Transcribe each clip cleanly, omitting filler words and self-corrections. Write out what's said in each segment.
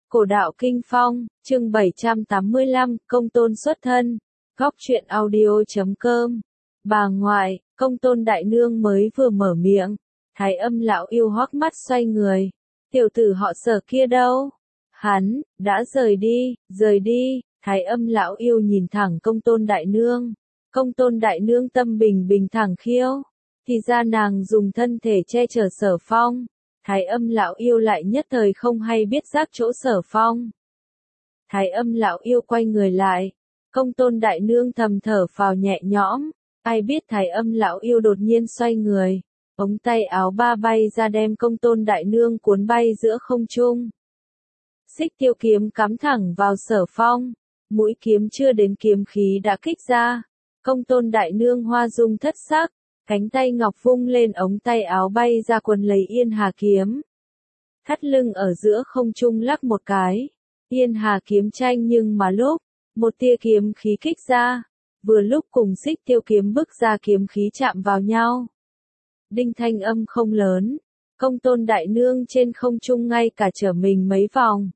Cổ đạo Kinh Phong, chương 785, Công Tôn xuất thân. Góc truyện audio.com. Bà ngoại, Công Tôn đại nương mới vừa mở miệng, Thái Âm lão yêu hoắc mắt xoay người. Tiểu tử họ Sở kia đâu? Hắn đã rời đi. Thái Âm lão yêu nhìn thẳng Công Tôn đại nương. Công Tôn đại nương tâm bình thẳng khiêu, thì ra nàng dùng thân thể che chở Sở Phong. Thái Âm lão yêu lại nhất thời không hay biết giác chỗ Sở Phong. Thái Âm lão yêu quay người lại, Công Tôn đại nương thầm thở phào nhẹ nhõm, ai biết Thái Âm lão yêu đột nhiên xoay người, ống tay áo ba bay ra đem Công Tôn đại nương cuốn bay giữa không trung. Xích tiêu kiếm cắm thẳng vào Sở Phong, mũi kiếm chưa đến kiếm khí đã kích ra. Công Tôn đại nương hoa dung thất sắc, cánh tay ngọc vung lên ống tay áo bay ra quần lấy Yên Hà kiếm. Thắt lưng ở giữa không trung lắc một cái, Yên Hà kiếm tranh nhưng mà lúc, một tia kiếm khí kích ra, vừa lúc cùng xích tiêu kiếm bức ra kiếm khí chạm vào nhau. Đinh thanh âm không lớn, Công Tôn đại nương trên không trung ngay cả trở mình mấy vòng.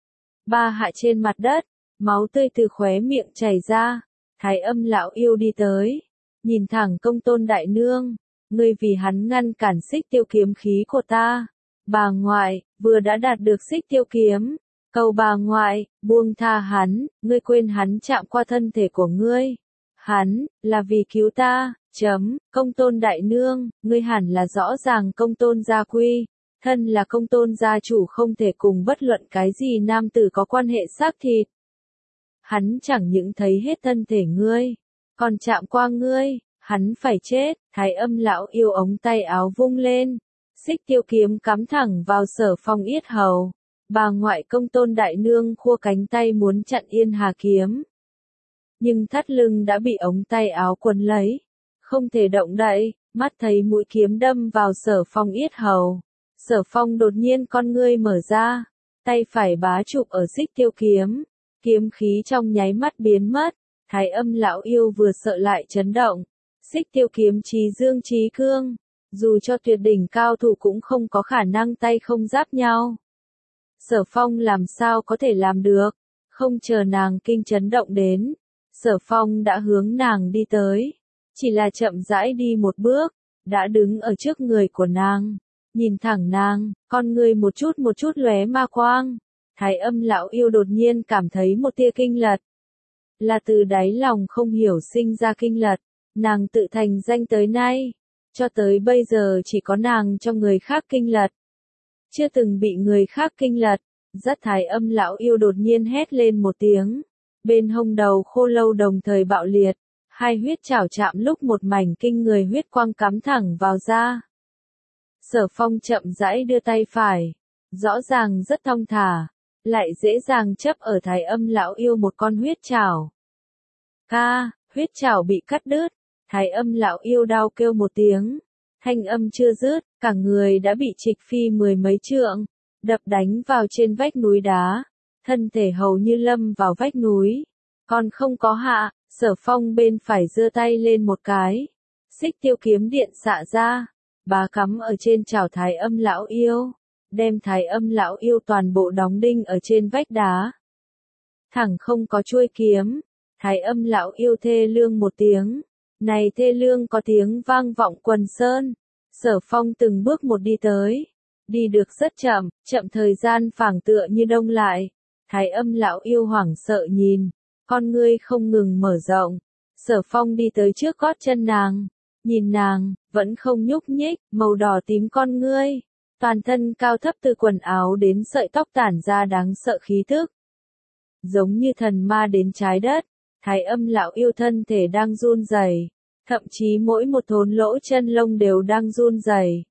Ba hạ trên mặt đất, máu tươi từ khóe miệng chảy ra. Thái Âm lão yêu đi tới, nhìn thẳng Công Tôn đại nương, ngươi vì hắn ngăn cản xích tiêu kiếm khí của ta. Bà ngoại, vừa đã đạt được xích tiêu kiếm, cầu bà ngoại, buông tha hắn, ngươi quên hắn chạm qua thân thể của ngươi. Hắn, là vì cứu ta, Công Tôn đại nương, ngươi hẳn là rõ ràng Công Tôn gia quy, thân là Công Tôn gia chủ không thể cùng bất luận cái gì nam tử có quan hệ xác thịt. Hắn chẳng những thấy hết thân thể ngươi, còn chạm qua ngươi, hắn phải chết. Thái Âm lão yêu ống tay áo vung lên, xích tiêu kiếm cắm thẳng vào Sở Phong yết hầu. Bà ngoại Công Tôn đại nương khua cánh tay muốn chặn Yên Hà kiếm, nhưng thắt lưng đã bị ống tay áo quấn lấy, không thể động đậy. Mắt thấy mũi kiếm đâm vào Sở Phong yết hầu, Sở Phong đột nhiên con ngươi mở ra, tay phải bá chụp ở xích tiêu kiếm. Kiếm khí trong nháy mắt biến mất, Thái Âm lão yêu vừa sợ lại chấn động. Xích tiêu kiếm trí dương trí cương, dù cho tuyệt đỉnh cao thủ cũng không có khả năng tay không giáp nhau. Sở Phong làm sao có thể làm được, không chờ nàng kinh chấn động đến, Sở Phong đã hướng nàng đi tới, chỉ là chậm rãi đi một bước, đã đứng ở trước người của nàng, nhìn thẳng nàng, con người một chút lóe ma quang. Thái Âm lão yêu đột nhiên cảm thấy một tia kinh lật. Là từ đáy lòng không hiểu sinh ra kinh lật, nàng tự thành danh tới nay. Cho tới bây giờ chỉ có nàng cho người khác kinh lật. Chưa từng bị người khác kinh lật. Rất Thái Âm lão yêu đột nhiên hét lên một tiếng. Bên hông đầu khô lâu đồng thời bạo liệt. Hai huyết chảo chạm lúc một mảnh kinh người huyết quang cắm thẳng vào da. Sở Phong chậm rãi đưa tay phải. Rõ ràng rất thong thả. Lại dễ dàng chấp ở Thái Âm lão yêu một con huyết chảo. Huyết chảo bị cắt đứt, Thái Âm lão yêu đau kêu một tiếng, thanh âm chưa dứt, cả người đã bị trịch phi mười mấy trượng, đập đánh vào trên vách núi đá, thân thể hầu như lâm vào vách núi, còn không có hạ. Sở Phong bên phải giơ tay lên một cái, xích tiêu kiếm điện xạ ra, bá cắm ở trên chảo Thái Âm lão yêu. Đem Thái Âm lão yêu toàn bộ đóng đinh ở trên vách đá. Thẳng không có chuôi kiếm, Thái Âm lão yêu thê lương một tiếng, này thê lương có tiếng vang vọng quần sơn. Sở Phong từng bước một đi tới, đi được rất chậm thời gian phảng tựa như đông lại. Thái Âm lão yêu hoảng sợ nhìn, con ngươi không ngừng mở rộng. Sở Phong đi tới trước gót chân nàng, nhìn nàng, vẫn không nhúc nhích, màu đỏ tím con ngươi. Toàn thân cao thấp từ quần áo đến sợi tóc tản ra đáng sợ khí tức. Giống như thần ma đến trái đất, Thái Âm lão yêu thân thể đang run rẩy, thậm chí mỗi một thốn lỗ chân lông đều đang run rẩy.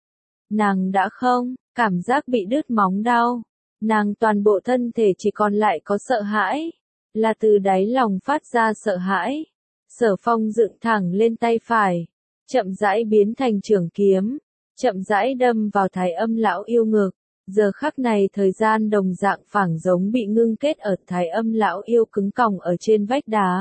Nàng đã không, cảm giác bị đứt móng đau. Nàng toàn bộ thân thể chỉ còn lại có sợ hãi, là từ đáy lòng phát ra sợ hãi. Sở Phong dựng thẳng lên tay phải, chậm rãi biến thành trường kiếm. Chậm rãi đâm vào Thái Âm lão yêu ngực. Giờ khắc này thời gian đồng dạng phảng giống bị ngưng kết ở Thái Âm lão yêu cứng còng ở trên vách đá.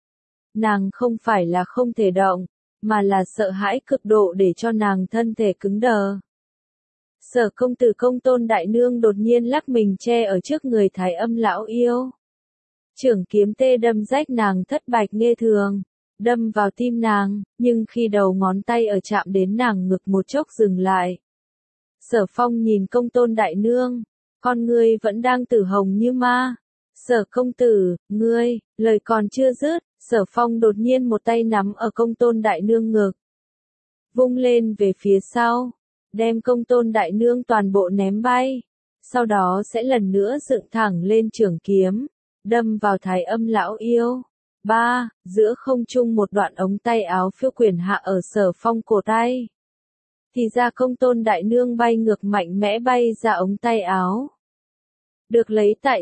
Nàng không phải là không thể động, mà là sợ hãi cực độ để cho nàng thân thể cứng đờ. Sở công tử Công Tôn đại nương đột nhiên lắc mình che ở trước người Thái Âm lão yêu. Chưởng kiếm tê đâm rách nàng thất bạch nghe thường, đâm vào tim nàng, nhưng khi đầu ngón tay ở chạm đến nàng ngực một chốc dừng lại. Sở Phong nhìn Công Tôn đại nương, con ngươi vẫn đang tử hồng như ma. Sở công tử, ngươi, lời còn chưa dứt, Sở Phong đột nhiên một tay nắm ở Công Tôn đại nương ngực, vung lên về phía sau, đem Công Tôn đại nương toàn bộ ném bay, sau đó sẽ lần nữa dựng thẳng lên chưởng kiếm, đâm vào Thái Âm lão yêu. Giữa không trung một đoạn ống tay áo phiêu quyển hạ ở Sở Phong cổ tay. Thì ra Công Tôn đại nương bay ngược mạnh mẽ bay ra ống tay áo. Được lấy tại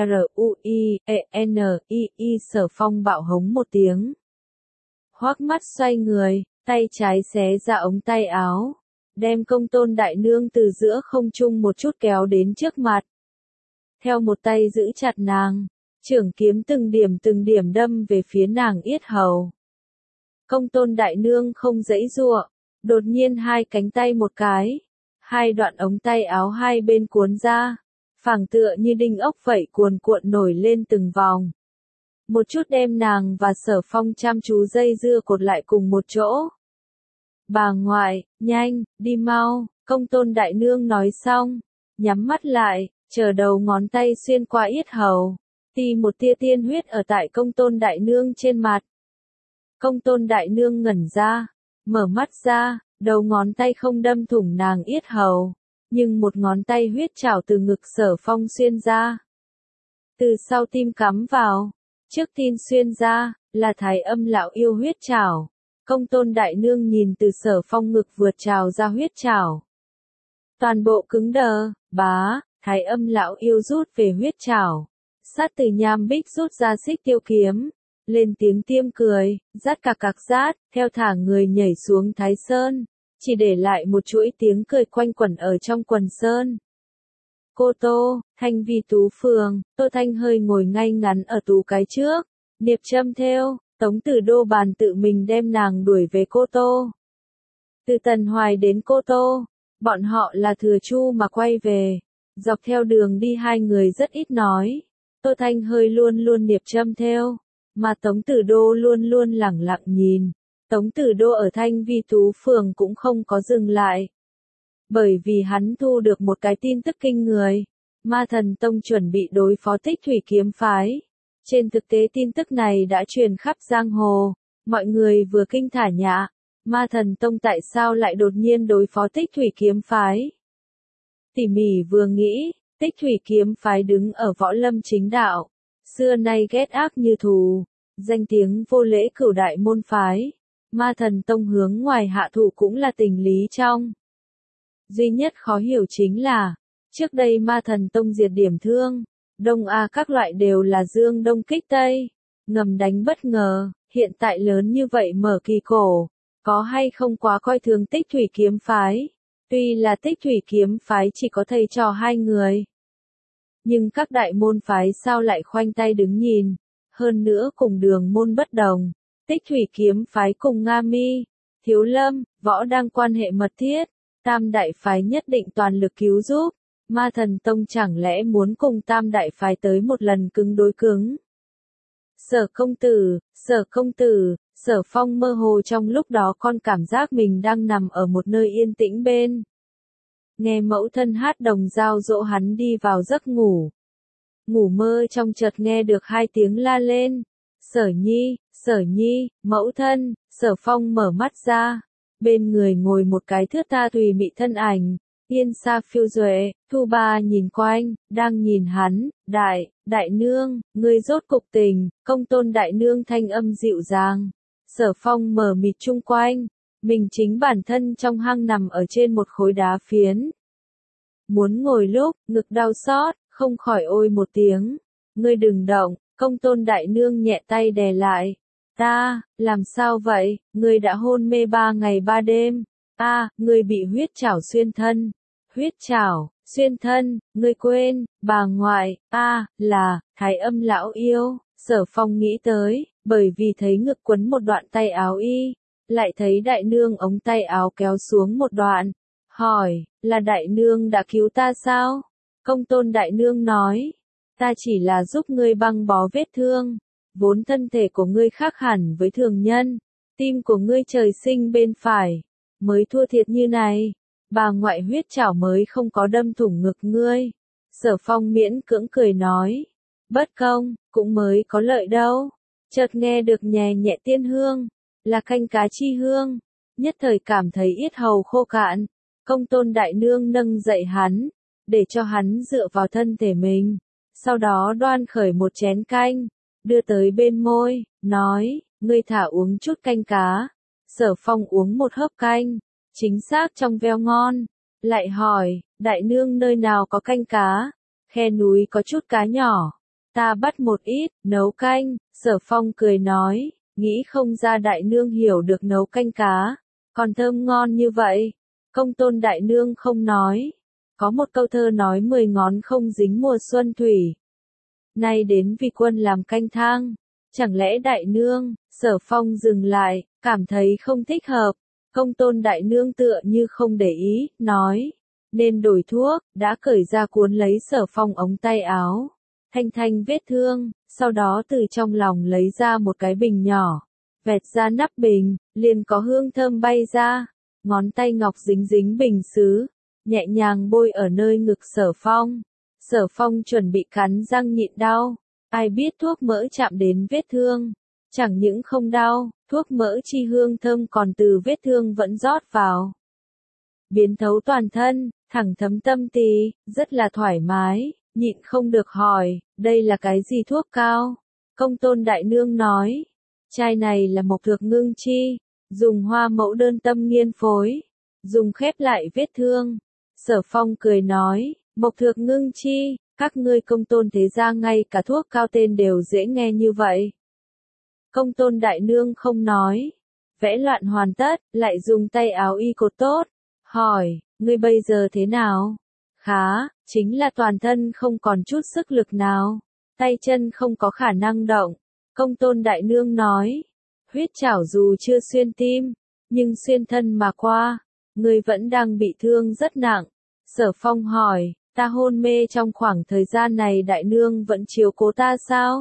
TRUIENII. Sở Phong bạo hống một tiếng. Hoắc mắt xoay người, tay trái xé ra ống tay áo, đem Công Tôn đại nương từ giữa không trung một chút kéo đến trước mặt. Theo một tay giữ chặt nàng, chưởng kiếm từng điểm đâm về phía nàng yết hầu. Công Tôn đại nương không giãy giụa, đột nhiên hai cánh tay một cái, hai đoạn ống tay áo hai bên cuốn ra, phảng tựa như đinh ốc vậy cuồn cuộn nổi lên từng vòng. Một chút đem nàng và Sở Phong chăm chú dây dưa cột lại cùng một chỗ. Bà ngoại, nhanh, đi mau, Công Tôn đại nương nói xong, nhắm mắt lại, chờ đầu ngón tay xuyên qua yết hầu, ti một tia tiên huyết ở tại Công Tôn đại nương trên mặt. Công Tôn đại nương ngẩn ra, mở mắt ra, đầu ngón tay không đâm thủng nàng yết hầu, nhưng một ngón tay huyết trảo từ ngực Sở Phong xuyên ra. Từ sau tim cắm vào, trước tim xuyên ra, là Thái Âm lão yêu huyết trảo. Công Tôn đại nương nhìn từ Sở Phong ngực vượt trào ra huyết trảo. Toàn bộ cứng đờ, Thái Âm lão yêu rút về huyết trảo. Sát từ nham bích rút ra xích tiêu kiếm, lên tiếng tiêm cười, rát cạc rát, theo thả người nhảy xuống Thái Sơn, chỉ để lại một chuỗi tiếng cười quanh quẩn ở trong quần sơn. Cô Tô, Thanh Vi tú phường, Tô Thanh hơi ngồi ngay ngắn ở tú cái trước, niệp châm thêu, Tống Tử Đô bàn tự mình đem nàng đuổi về Cô Tô. Từ Tần Hoài đến Cô Tô, bọn họ là thừa chu mà quay về, dọc theo đường đi hai người rất ít nói. Tô Thanh hơi luôn luôn niệp châm thêu, mà Tống Tử Đô luôn luôn lẳng lặng nhìn. Tống Tử Đô ở Thanh Vi tú phường cũng không có dừng lại. Bởi vì hắn thu được một cái tin tức kinh người, Ma Thần Tông chuẩn bị đối phó Tích Thủy kiếm phái. Trên thực tế tin tức này đã truyền khắp giang hồ, mọi người vừa kinh thả nhạ, Ma Thần Tông tại sao lại đột nhiên đối phó Tích Thủy kiếm phái. Tỉ mỉ vừa nghĩ, Tích Thủy kiếm phái đứng ở võ lâm chính đạo, xưa nay ghét ác như thù, danh tiếng vô lễ cửu đại môn phái. Ma Thần Tông hướng ngoài hạ thủ cũng là tình lý trong. Duy nhất khó hiểu chính là, trước đây Ma Thần Tông diệt điểm thương, Đông A các loại đều là dương đông kích tây, ngầm đánh bất ngờ, hiện tại lớn như vậy mở kỳ cổ, có hay không quá coi thường Tích Thủy kiếm phái. Tuy là Tích Thủy kiếm phái chỉ có thầy trò hai người, nhưng các đại môn phái sao lại khoanh tay đứng nhìn, hơn nữa cùng đường môn bất đồng. Tích Thủy kiếm phái cùng Nga Mi, Thiếu Lâm, Võ đang quan hệ mật thiết, Tam đại phái nhất định toàn lực cứu giúp. Ma Thần Tông chẳng lẽ muốn cùng Tam đại phái tới một lần cứng đối cứng. Sở công tử, Sở Phong mơ hồ trong lúc đó con cảm giác mình đang nằm ở một nơi yên tĩnh bên. Nghe mẫu thân hát đồng dao dỗ hắn đi vào giấc ngủ. Ngủ mơ trong chợt nghe được hai tiếng la lên. Sở Nhi, mẫu thân. Sở Phong mở mắt ra. Bên người ngồi một cái thướt tha tùy mị thân ảnh. Yên xa phiêu duệ, Thu Ba nhìn quanh, đang nhìn hắn. Đại nương, ngươi rốt cục tình. Công Tôn đại nương thanh âm dịu dàng. Sở Phong mở mịt chung quanh. Mình chính bản thân trong hang nằm ở trên một khối đá phiến. Muốn ngồi lúc, ngực đau xót, không khỏi ôi một tiếng. Ngươi đừng động, Công Tôn đại nương nhẹ tay đè lại. Làm sao vậy, ngươi đã hôn mê 3 ngày 3 đêm. Ngươi bị huyết trảo xuyên thân. Huyết trảo, xuyên thân, ngươi quên, bà ngoại, là, Thái Âm lão yêu. Sở Phong nghĩ tới, bởi vì thấy ngực quấn một đoạn tay áo y, lại thấy đại nương ống tay áo kéo xuống một đoạn. hỏi, là đại nương đã cứu ta sao? Công tôn đại nương nói, ta chỉ là giúp ngươi băng bó vết thương, vốn thân thể của ngươi khác hẳn với thường nhân, tim của ngươi trời sinh bên phải, mới thua thiệt như này, bà ngoại huyết chảo mới không có đâm thủng ngực ngươi. Sở Phong miễn cưỡng cười nói, bất công, cũng mới có lợi đâu. Chợt nghe được nhẹ nhẹ tiên hương, là canh cá chi hương, nhất thời cảm thấy yết hầu khô cạn. Công tôn đại nương nâng dậy hắn, để cho hắn dựa vào thân thể mình, sau đó đoan khởi một chén canh, đưa tới bên môi, nói, ngươi thả uống chút canh cá. Sở Phong uống một hớp canh, chính xác trong veo ngon, lại hỏi, đại nương nơi nào có canh cá? Khe núi có chút cá nhỏ, ta bắt một ít, nấu canh. Sở Phong cười nói, nghĩ không ra đại nương hiểu được nấu canh cá, còn thơm ngon như vậy. Công tôn đại nương không nói, có một câu thơ nói 10 ngón không dính mùa xuân thủy. Nay đến vì quân làm canh thang, chẳng lẽ đại nương? Sở Phong dừng lại, cảm thấy không thích hợp. Công tôn đại nương tựa như không để ý, nói, nên đổi thuốc, đã cởi ra cuốn lấy Sở Phong ống tay áo, thanh thanh vết thương, sau đó từ trong lòng lấy ra một cái bình nhỏ, vẹt ra nắp bình, liền có hương thơm bay ra, ngón tay ngọc dính dính bình sứ, nhẹ nhàng bôi ở nơi ngực Sở Phong. Sở Phong chuẩn bị cắn răng nhịn đau, ai biết thuốc mỡ chạm đến vết thương, chẳng những không đau, thuốc mỡ chi hương thơm còn từ vết thương vẫn rót vào, biến thấu toàn thân, thẳng thấm tâm tỳ, rất là thoải mái, nhịn không được hỏi, đây là cái gì thuốc cao? Công tôn đại nương nói, chai này là mộc thược ngưng chi, dùng hoa mẫu đơn tâm nghiên phối, dùng khép lại vết thương. Sở Phong cười nói, mộc thược ngưng chi, các ngươi công tôn thế gia ngay cả thuốc cao tên đều dễ nghe như vậy. Công tôn đại nương không nói, vẽ loạn hoàn tất, lại dùng tay áo y cột tốt, hỏi, ngươi bây giờ thế nào? Khá, chính là toàn thân không còn chút sức lực nào, tay chân không có khả năng động. Công tôn đại nương nói, huyết chảo dù chưa xuyên tim, nhưng xuyên thân mà qua, ngươi vẫn đang bị thương rất nặng. Sở Phong hỏi, ta hôn mê trong khoảng thời gian này đại nương vẫn chiếu cố ta sao?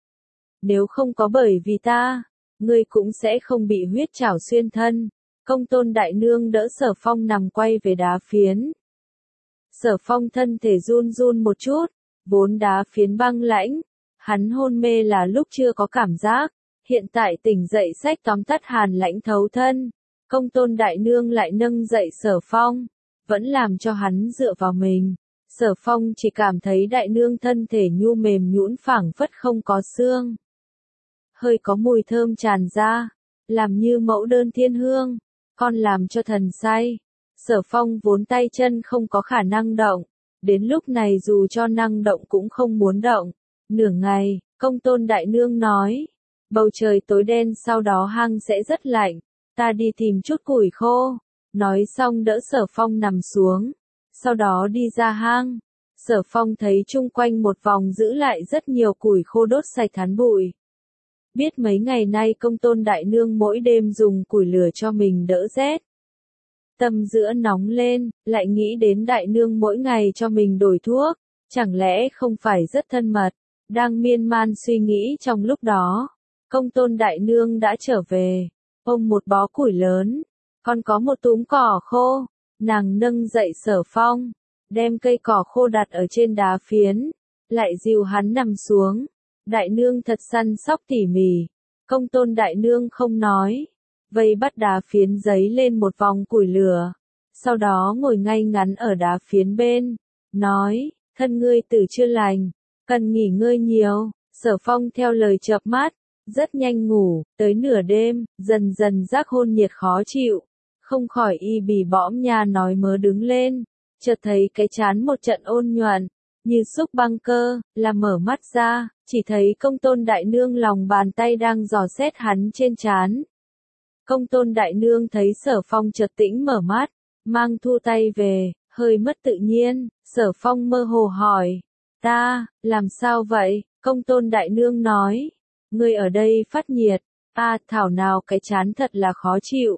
Nếu không có bởi vì ta, ngươi cũng sẽ không bị huyết chảo xuyên thân. Công tôn đại nương đỡ Sở Phong nằm quay về đá phiến. Sở Phong thân thể run run một chút, vốn đá phiến băng lãnh, hắn hôn mê là lúc chưa có cảm giác, hiện tại tỉnh dậy xách tóm tắt hàn lãnh thấu thân. Công tôn đại nương lại nâng dậy Sở Phong, vẫn làm cho hắn dựa vào mình. Sở Phong chỉ cảm thấy đại nương thân thể nhu mềm nhũn phảng phất không có xương. Hơi có mùi thơm tràn ra, làm như mẫu đơn thiên hương, con làm cho thần say. Sở Phong vốn tay chân không có khả năng động, đến lúc này dù cho năng động cũng không muốn động. Nửa ngày, công tôn đại nương nói, bầu trời tối đen sau đó hang sẽ rất lạnh, ta đi tìm chút củi khô. Nói xong đỡ Sở Phong nằm xuống, sau đó đi ra hang. Sở Phong thấy chung quanh một vòng giữ lại rất nhiều củi khô đốt sạch thán bụi. Biết mấy ngày nay công tôn đại nương mỗi đêm dùng củi lửa cho mình đỡ rét. Tâm giữa nóng lên, lại nghĩ đến đại nương mỗi ngày cho mình đổi thuốc, chẳng lẽ không phải rất thân mật. Đang miên man suy nghĩ trong lúc đó, công tôn đại nương đã trở về, ôm một bó củi lớn, còn có một túm cỏ khô, nàng nâng dậy Sở Phong, đem cây cỏ khô đặt ở trên đá phiến, lại dìu hắn nằm xuống. Đại nương thật săn sóc tỉ mỉ, công tôn đại nương không nói, vây bắt đá phiến giấy lên một vòng củi lửa, sau đó ngồi ngay ngắn ở đá phiến bên, nói, thân ngươi tử chưa lành, cần nghỉ ngơi nhiều. Sở Phong theo lời chợp mắt, rất nhanh ngủ, tới nửa đêm, dần dần giác hôn nhiệt khó chịu, không khỏi y bì bõm nha nói mớ đứng lên, chợt thấy cái trán một trận ôn nhuận, như xúc băng cơ, là mở mắt ra, chỉ thấy công tôn đại nương lòng bàn tay đang dò xét hắn trên trán. Công tôn đại nương thấy Sở Phong chợt tĩnh mở mắt, mang thu tay về, hơi mất tự nhiên. Sở Phong mơ hồ hỏi, ta, làm sao vậy? Công tôn đại nương nói, ngươi ở đây phát nhiệt, thảo nào cái trán thật là khó chịu.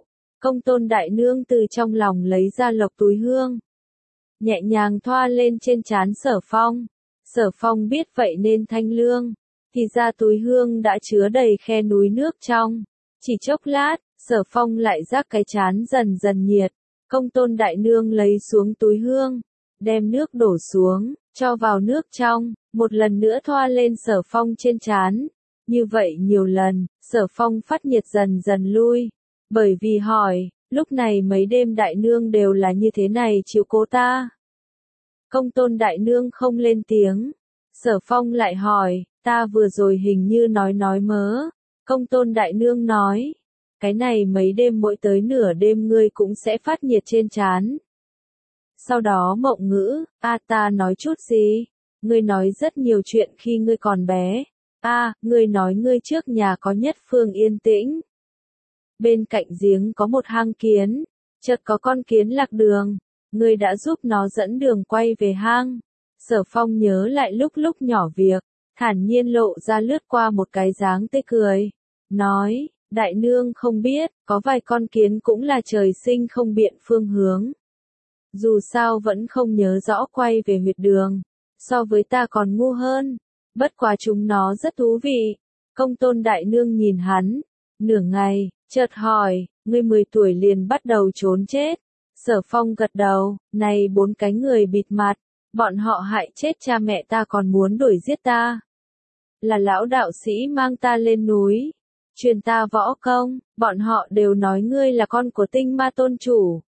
Công tôn đại nương từ trong lòng lấy ra lộc túi hương. Nhẹ nhàng thoa lên trên trán Sở Phong. Sở Phong biết vậy nên thanh lương. Thì ra túi hương đã chứa đầy khe núi nước trong. Chỉ chốc lát, Sở Phong lại giác cái trán dần dần nhiệt. Công tôn đại nương lấy xuống túi hương. Đem nước đổ xuống, cho vào nước trong. Một lần nữa thoa lên Sở Phong trên trán. Như vậy nhiều lần, Sở Phong phát nhiệt dần dần lui. Bởi vì hỏi, lúc này mấy đêm đại nương đều là như thế này chiếu cố ta. Công tôn đại nương không lên tiếng. Sở Phong lại hỏi, ta vừa rồi hình như nói mớ. Công tôn đại nương nói, cái này mấy đêm mỗi tới nửa đêm ngươi cũng sẽ phát nhiệt trên trán. Sau đó mộng ngữ, ta nói chút gì? Ngươi nói rất nhiều chuyện khi ngươi còn bé. Ngươi nói ngươi trước nhà có nhất phương yên tĩnh. Bên cạnh giếng có một hang kiến, chợt có con kiến lạc đường. Ngươi đã giúp nó dẫn đường quay về hang. Sở Phong nhớ lại lúc nhỏ việc, thản nhiên lộ ra lướt qua một cái dáng tươi cười. Nói, đại nương không biết, có vài con kiến cũng là trời sinh không biện phương hướng. Dù sao vẫn không nhớ rõ quay về huyệt đường, so với ta còn ngu hơn. Bất quá chúng nó rất thú vị. Công tôn đại nương nhìn hắn, nửa ngày, chợt hỏi, ngươi 10 tuổi liền bắt đầu trốn chết. Sở Phong gật đầu, này 4 cái người bịt mặt, bọn họ hại chết cha mẹ ta còn muốn đuổi giết ta. Là lão đạo sĩ mang ta lên núi, truyền ta võ công, bọn họ đều nói ngươi là con của Tinh Ma tôn chủ.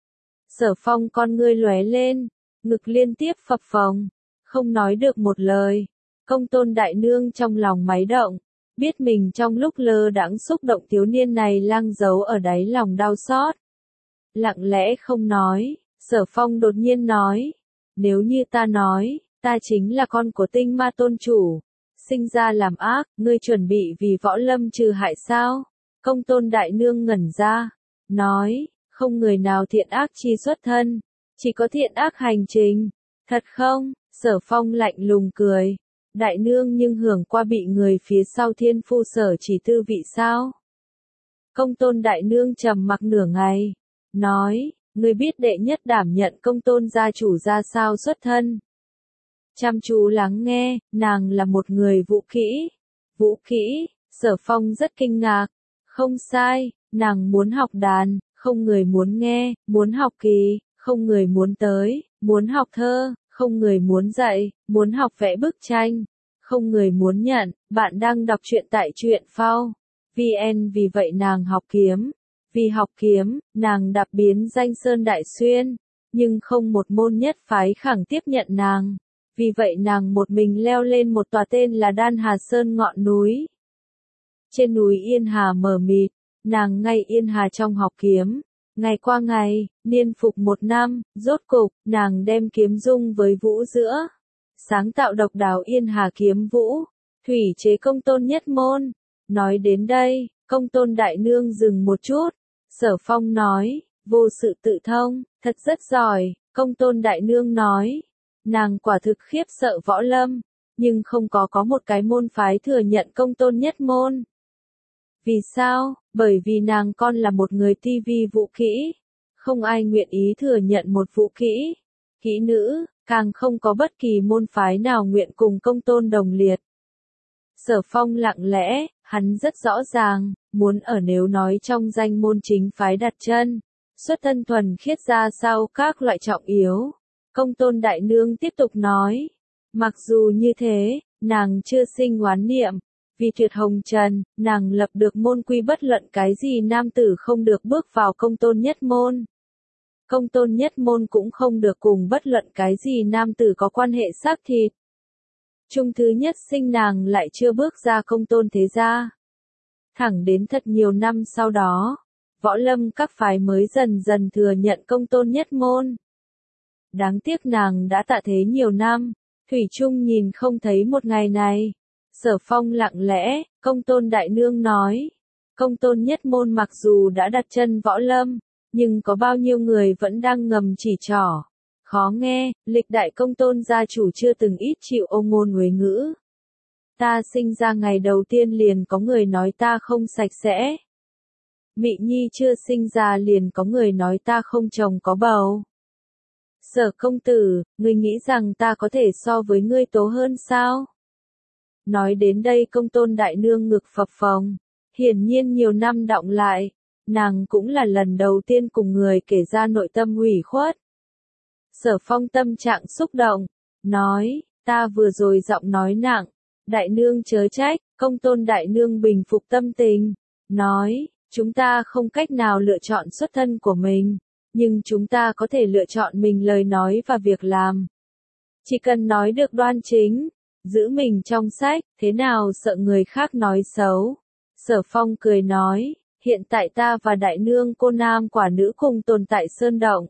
Sở Phong con ngươi lóe lên, ngực liên tiếp phập phồng, không nói được một lời. Công tôn đại nương trong lòng máy động, biết mình trong lúc lơ đãng xúc động thiếu niên này lang giấu ở đáy lòng đau xót. Lặng lẽ không nói, Sở Phong đột nhiên nói, nếu như ta nói, ta chính là con của Tinh Ma tôn chủ, sinh ra làm ác, ngươi chuẩn bị vì võ lâm trừ hại sao? Công tôn đại nương ngẩn ra, nói, không người nào thiện ác chi xuất thân, chỉ có thiện ác hành trình. Thật không? Sở Phong lạnh lùng cười. Đại nương nhưng hưởng qua bị người phía sau thiên phu sở chỉ tư vị sao? Công tôn đại nương trầm mặc nửa ngày, nói, ngươi biết đệ nhất đảm nhận công tôn gia chủ ra sao xuất thân. Chăm chú lắng nghe, nàng là một người vũ kỹ. Vũ kỹ, Sở Phong rất kinh ngạc. Không sai, nàng muốn học đàn, không người muốn nghe, muốn học kỳ, không người muốn tới, muốn học thơ, không người muốn dạy, muốn học vẽ bức tranh, không người muốn nhận. Bạn đang đọc truyện tại truyện phao VN. Vì vậy nàng học kiếm. Vì học kiếm, nàng đạp biến danh Sơn Đại Xuyên, nhưng không một môn nhất phái khẳng tiếp nhận nàng. Vì vậy nàng một mình leo lên một tòa tên là Đan Hà Sơn ngọn núi. Trên núi Yên Hà mờ mịt, nàng ngay Yên Hà trong học kiếm. Ngày qua ngày, niên phục 1 năm, rốt cục, nàng đem kiếm dung với vũ giữa. Sáng tạo độc đáo Yên Hà kiếm vũ, thủy chế công tôn nhất môn. Nói đến đây, công tôn đại nương dừng một chút. Sở Phong nói, vô sự tự thông, thật rất giỏi. Công tôn đại nương nói, nàng quả thực khiếp sợ võ lâm, nhưng không có một cái môn phái thừa nhận công tôn nhất môn. Vì sao? Bởi vì nàng con là một người ti vi vũ kỹ. Không ai nguyện ý thừa nhận một vũ kỹ. Kỹ nữ, càng không có bất kỳ môn phái nào nguyện cùng công tôn đồng liệt. Sở Phong lặng lẽ, hắn rất rõ ràng, muốn ở nếu nói trong danh môn chính phái đặt chân, xuất thân thuần khiết ra sau các loại trọng yếu. Công tôn đại nương tiếp tục nói, mặc dù như thế, nàng chưa sinh oán niệm. Vì tuyệt hồng trần, nàng lập được môn quy bất luận cái gì nam tử không được bước vào công tôn nhất môn. Công tôn nhất môn cũng không được cùng bất luận cái gì nam tử có quan hệ xác thịt. Chung thứ nhất sinh nàng lại chưa bước ra công tôn thế gia. Thẳng đến thật nhiều năm sau đó, võ lâm các phái mới dần dần thừa nhận công tôn nhất môn. Đáng tiếc nàng đã tạ thế nhiều năm, thủy chung nhìn không thấy một ngày này. Sở Phong lặng lẽ, công tôn đại nương nói, công tôn nhất môn mặc dù đã đặt chân võ lâm, nhưng có bao nhiêu người vẫn đang ngầm chỉ trỏ. Khó nghe, lịch đại công tôn gia chủ chưa từng ít chịu ôm ngôn huế ngữ. Ta sinh ra ngày đầu tiên liền có người nói ta không sạch sẽ. Mị Nhi chưa sinh ra liền có người nói ta không chồng có bầu. Sở công tử, ngươi nghĩ rằng ta có thể so với ngươi tố hơn sao? Nói đến đây Công Tôn đại nương ngực phập phồng, hiển nhiên nhiều năm đọng lại, nàng cũng là lần đầu tiên cùng người kể ra nội tâm ủy khuất. Sở Phong tâm trạng xúc động, nói, ta vừa rồi giọng nói nặng, đại nương chớ trách. Công Tôn đại nương bình phục tâm tình, nói, chúng ta không cách nào lựa chọn xuất thân của mình, nhưng chúng ta có thể lựa chọn mình lời nói và việc làm. Chỉ cần nói được đoan chính, giữ mình trong sách, thế nào sợ người khác nói xấu. Sở Phong cười nói, hiện tại ta và đại nương cô nam quả nữ cùng tồn tại sơn động.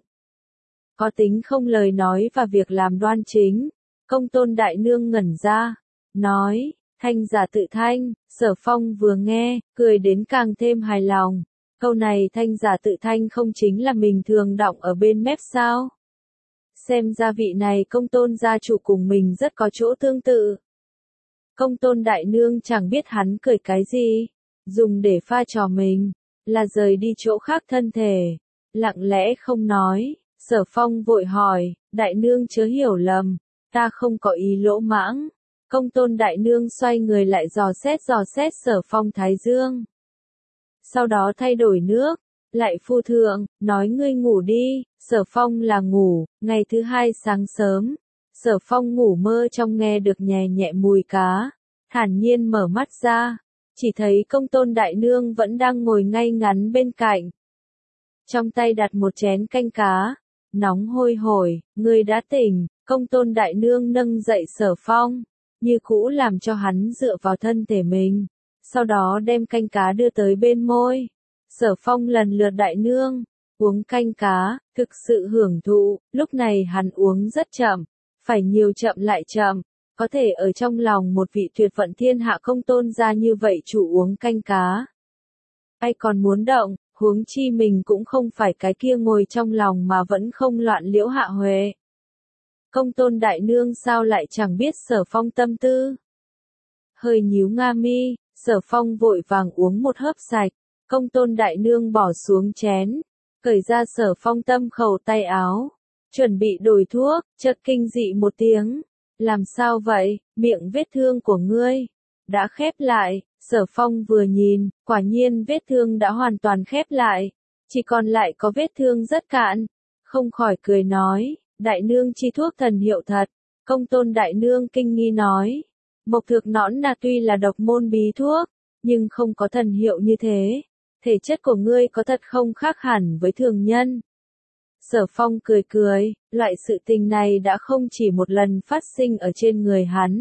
Có tính không lời nói và việc làm đoan chính. Công Tôn đại nương ngẩn ra, nói, thanh giả tự thanh. Sở Phong vừa nghe, cười đến càng thêm hài lòng. Câu này thanh giả tự thanh không chính là mình thường đọng ở bên mép sao? Xem ra vị này Công Tôn gia chủ cùng mình rất có chỗ tương tự. Công Tôn đại nương chẳng biết hắn cười cái gì, dùng để pha trò mình, là rời đi chỗ khác thân thể, lặng lẽ không nói. Sở Phong vội hỏi, đại nương chớ hiểu lầm, ta không có ý lỗ mãng. Công Tôn đại nương xoay người lại dò xét Sở Phong thái dương. Sau đó thay đổi nước, lại phu thượng, nói ngươi ngủ đi. Sở Phong là ngủ. Ngày thứ hai sáng sớm, Sở Phong ngủ mơ trong nghe được nhẹ nhẹ mùi cá, thản nhiên mở mắt ra, chỉ thấy Công Tôn đại nương vẫn đang ngồi ngay ngắn bên cạnh, trong tay đặt một chén canh cá, nóng hôi hổi. Ngươi đã tỉnh. Công Tôn đại nương nâng dậy Sở Phong, như cũ làm cho hắn dựa vào thân thể mình, sau đó đem canh cá đưa tới bên môi. Sở Phong lần lượt đại nương, uống canh cá, thực sự hưởng thụ. Lúc này hắn uống rất chậm, phải nhiều chậm lại chậm, có thể ở trong lòng một vị tuyệt vận thiên hạ Công Tôn gia như vậy chủ uống canh cá. Ai còn muốn động, huống chi mình cũng không phải cái kia ngồi trong lòng mà vẫn không loạn Liễu Hạ Huệ. Công Tôn đại nương sao lại chẳng biết Sở Phong tâm tư? Hơi nhíu nga mi, Sở Phong vội vàng uống một hớp sạch. Công Tôn đại nương bỏ xuống chén, cởi ra Sở Phong tâm khẩu tay áo, chuẩn bị đổi thuốc, chợt kinh dị một tiếng. Làm sao vậy? Miệng vết thương của ngươi đã khép lại. Sở Phong vừa nhìn, quả nhiên vết thương đã hoàn toàn khép lại, chỉ còn lại có vết thương rất cạn, không khỏi cười nói, đại nương chi thuốc thần hiệu thật. Công Tôn đại nương kinh nghi nói, mộc thực nõn nà tuy là độc môn bí thuốc, nhưng không có thần hiệu như thế, thể chất của ngươi có thật không khác hẳn với thường nhân. Sở Phong cười cười, loại sự tình này đã không chỉ một lần phát sinh ở trên người hắn.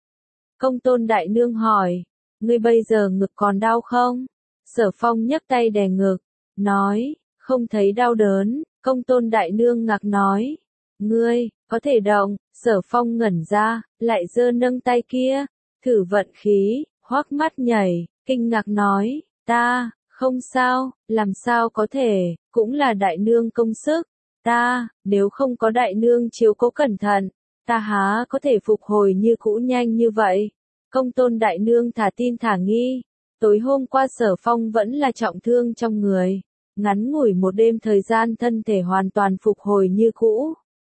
Công Tôn đại nương hỏi, ngươi bây giờ ngực còn đau không? Sở Phong nhấc tay đè ngực, nói, không thấy đau đớn. Công Tôn đại nương ngạc nói, ngươi, có thể động. Sở Phong ngẩn ra, lại giơ nâng tay kia, thử vận khí, hoắc mắt nhảy, kinh ngạc nói, ta, không sao. Làm sao có thể, cũng là đại nương công sức. Ta, nếu không có đại nương chiếu cố cẩn thận, ta há có thể phục hồi như cũ nhanh như vậy. Công Tôn đại nương thả tin thả nghi, tối hôm qua Sở Phong vẫn là trọng thương trong người, ngắn ngủi một đêm thời gian thân thể hoàn toàn phục hồi như cũ.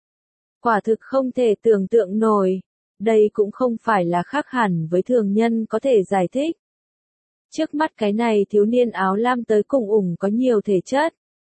Quả thực không thể tưởng tượng nổi, đây cũng không phải là khác hẳn với thường nhân có thể giải thích. Trước mắt cái này thiếu niên áo lam tới cùng ủng có nhiều thể chất.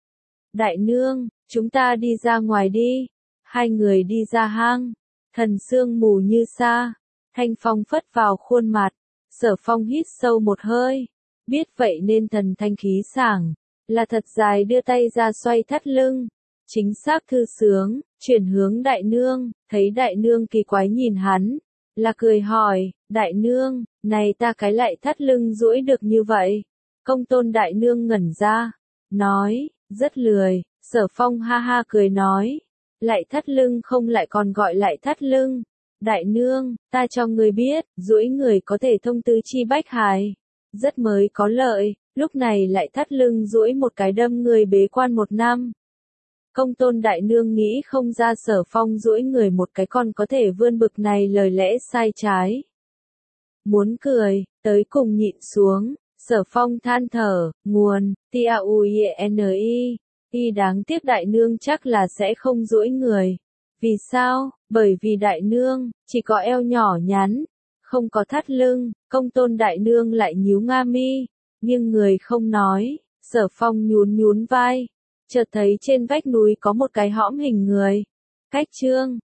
Đại nương, chúng ta đi ra ngoài đi. Hai người đi ra hang, thần sương mù như sa, thanh phong phất vào khuôn mặt. Sở Phong hít sâu một hơi, biết vậy nên thần thanh khí sảng, là thật dài đưa tay ra xoay thắt lưng, chính xác thư sướng, chuyển hướng đại nương, thấy đại nương kỳ quái nhìn hắn, là cười hỏi, đại nương, này ta cái lại thắt lưng duỗi được như vậy. Công Tôn đại nương ngẩn ra, nói, rất lười. Sở Phong ha ha cười nói, lại thắt lưng không lại còn gọi lại thắt lưng. Đại nương, ta cho người biết, duỗi người có thể thông tứ chi bách hài, rất mới có lợi, lúc này lại thắt lưng duỗi một cái đâm người bế quan 1 năm. Công Tôn đại nương nghĩ không ra Sở Phong duỗi người một cái còn có thể vươn bực này lời lẽ sai trái. Muốn cười, tới cùng nhịn xuống, Sở Phong than thở, nguồn, TAUINI, đáng tiếc đại nương chắc là sẽ không duỗi người. Vì sao? Bởi vì đại nương, chỉ có eo nhỏ nhắn, không có thắt lưng, Công Tôn đại nương lại nhíu nga mi, nhưng người không nói, Sở Phong nhún nhún vai, chợt thấy trên vách núi có một cái hõm hình người. Cách chương